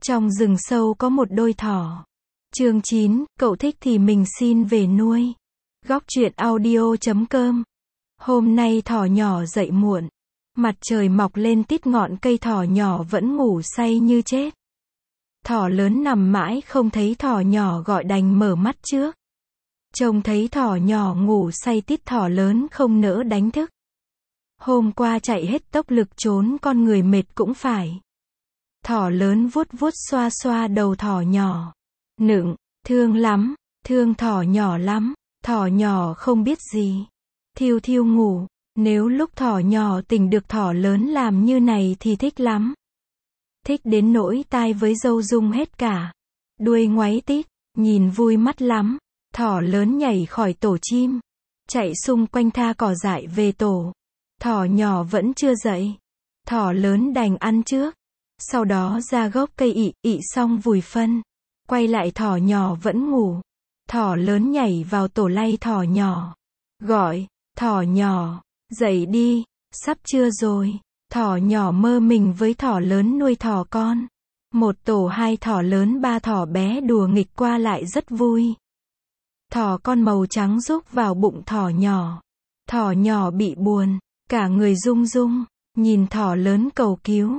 Trong rừng sâu có một đôi thỏ. Chương 9, cậu thích thì mình xin về nuôi. Góc truyện audio.com. Hôm nay thỏ nhỏ dậy muộn. Mặt trời mọc lên tít ngọn cây, thỏ nhỏ vẫn ngủ say như chết. Thỏ lớn nằm mãi không thấy thỏ nhỏ gọi, đành mở mắt trước. Trông thấy thỏ nhỏ ngủ say tít, thỏ lớn không nỡ đánh thức. Hôm qua chạy hết tốc lực trốn con người mệt cũng phải. Thỏ lớn vuốt vuốt xoa xoa đầu thỏ nhỏ. Nựng, thương lắm, thương thỏ nhỏ lắm. Thỏ nhỏ không biết gì. Thiêu thiêu ngủ. Nếu lúc thỏ nhỏ tỉnh được thỏ lớn làm như này thì thích lắm. Thích đến nỗi tai với râu rung hết cả. Đuôi ngoáy tít, nhìn vui mắt lắm. Thỏ lớn nhảy khỏi tổ chim. Chạy xung quanh tha cỏ dại về tổ. Thỏ nhỏ vẫn chưa dậy. Thỏ lớn đành ăn trước. Sau đó ra gốc cây ị xong vùi phân. Quay lại thỏ nhỏ vẫn ngủ. Thỏ lớn nhảy vào tổ lay thỏ nhỏ. Gọi, thỏ nhỏ, dậy đi, sắp trưa rồi. Thỏ nhỏ mơ mình với thỏ lớn nuôi thỏ con. Một tổ hai thỏ lớn ba thỏ bé đùa nghịch qua lại rất vui. Thỏ con màu trắng rúc vào bụng thỏ nhỏ. Thỏ nhỏ bị buồn, cả người rung rung, nhìn thỏ lớn cầu cứu.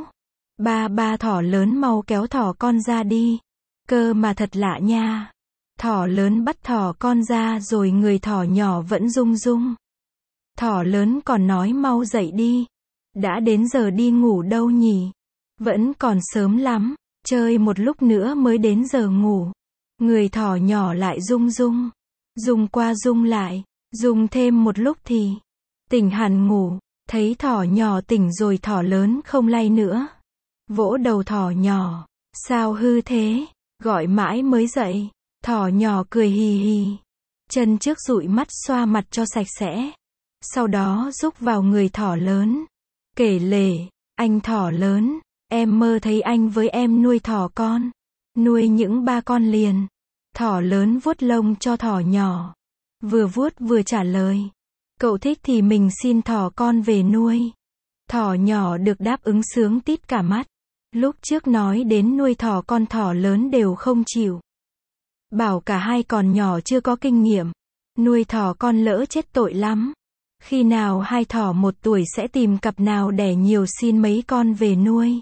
Ba thỏ lớn mau kéo thỏ con ra đi. Cơ mà thật lạ nha. Thỏ lớn bắt thỏ con ra rồi người thỏ nhỏ vẫn rung rung. Thỏ lớn còn nói mau dậy đi. Đã đến giờ đi ngủ đâu nhỉ? Vẫn còn sớm lắm, chơi một lúc nữa mới đến giờ ngủ. Người thỏ nhỏ lại rung rung. Rung qua rung lại, rung thêm một lúc thì tỉnh hẳn ngủ. Thấy thỏ nhỏ tỉnh rồi thỏ lớn không lay nữa. Vỗ đầu thỏ nhỏ. Sao hư thế? Gọi mãi mới dậy. Thỏ nhỏ cười hì hì. Chân trước dụi mắt xoa mặt cho sạch sẽ. Sau đó rúc vào người thỏ lớn. Kể lể, anh thỏ lớn, em mơ thấy anh với em nuôi thỏ con. Nuôi những ba con liền. Thỏ lớn vuốt lông cho thỏ nhỏ. Vừa vuốt vừa trả lời. Cậu thích thì mình xin thỏ con về nuôi. Thỏ nhỏ được đáp ứng sướng tít cả mắt. Lúc trước nói đến nuôi thỏ con, thỏ lớn đều không chịu. Bảo cả hai còn nhỏ chưa có kinh nghiệm. Nuôi thỏ con lỡ chết tội lắm. Khi nào hai thỏ 1 tuổi sẽ tìm cặp nào đẻ nhiều xin mấy con về nuôi.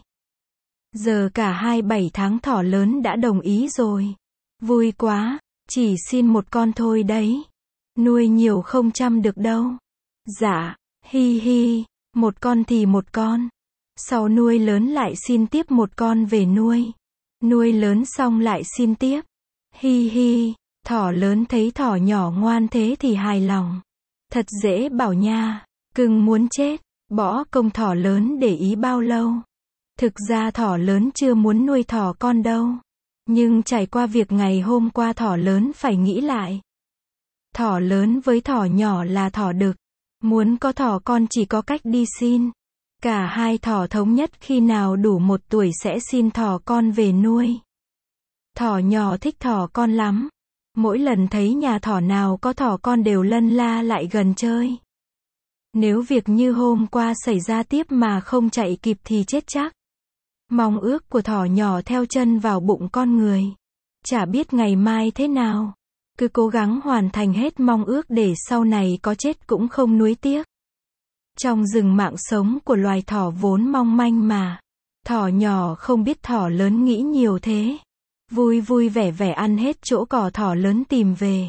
Giờ cả hai 7 tháng thỏ lớn đã đồng ý rồi. Vui quá, chỉ xin 1 con thôi đấy. Nuôi nhiều không chăm được đâu. Dạ, hi hi, 1 con thì 1 con. Sau nuôi lớn lại xin tiếp 1 con về nuôi. Nuôi lớn xong lại xin tiếp. Hi hi, thỏ lớn thấy thỏ nhỏ ngoan thế thì hài lòng. Thật dễ bảo nha, cưng muốn chết, bỏ công thỏ lớn để ý bao lâu. Thực ra thỏ lớn chưa muốn nuôi thỏ con đâu. Nhưng trải qua việc ngày hôm qua thỏ lớn phải nghĩ lại. Thỏ lớn với thỏ nhỏ là thỏ đực. Muốn có thỏ con chỉ có cách đi xin. Cả hai thỏ thống nhất khi nào đủ 1 tuổi sẽ xin thỏ con về nuôi. Thỏ nhỏ thích thỏ con lắm. Mỗi lần thấy nhà thỏ nào có thỏ con đều lân la lại gần chơi. Nếu việc như hôm qua xảy ra tiếp mà không chạy kịp thì chết chắc. Mong ước của thỏ nhỏ theo chân vào bụng con người. Chả biết ngày mai thế nào. Cứ cố gắng hoàn thành hết mong ước để sau này có chết cũng không nuối tiếc. Trong rừng mạng sống của loài thỏ vốn mong manh mà. Thỏ nhỏ không biết thỏ lớn nghĩ nhiều thế. Vui vui vẻ vẻ ăn hết chỗ cỏ thỏ lớn tìm về.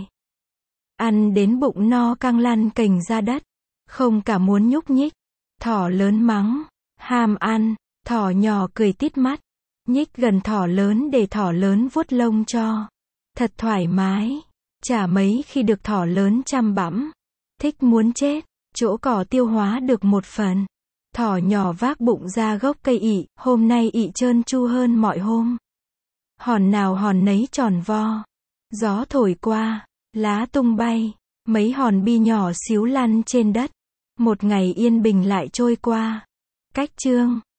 Ăn đến bụng no căng lăn cành ra đất. Không cả muốn nhúc nhích. Thỏ lớn mắng. Ham ăn. Thỏ nhỏ cười tít mắt. Nhích gần thỏ lớn để thỏ lớn vuốt lông cho. Thật thoải mái. Chả mấy khi được thỏ lớn chăm bẵm. Thích muốn chết. Chỗ cỏ tiêu hóa được 1 phần. Thỏ nhỏ vác bụng ra gốc cây ị. Hôm nay ị trơn tru hơn mọi hôm. Hòn nào hòn nấy tròn vo. Gió thổi qua, lá tung bay. Mấy hòn bi nhỏ xíu lăn trên đất. Một ngày yên bình lại trôi qua. Cách chương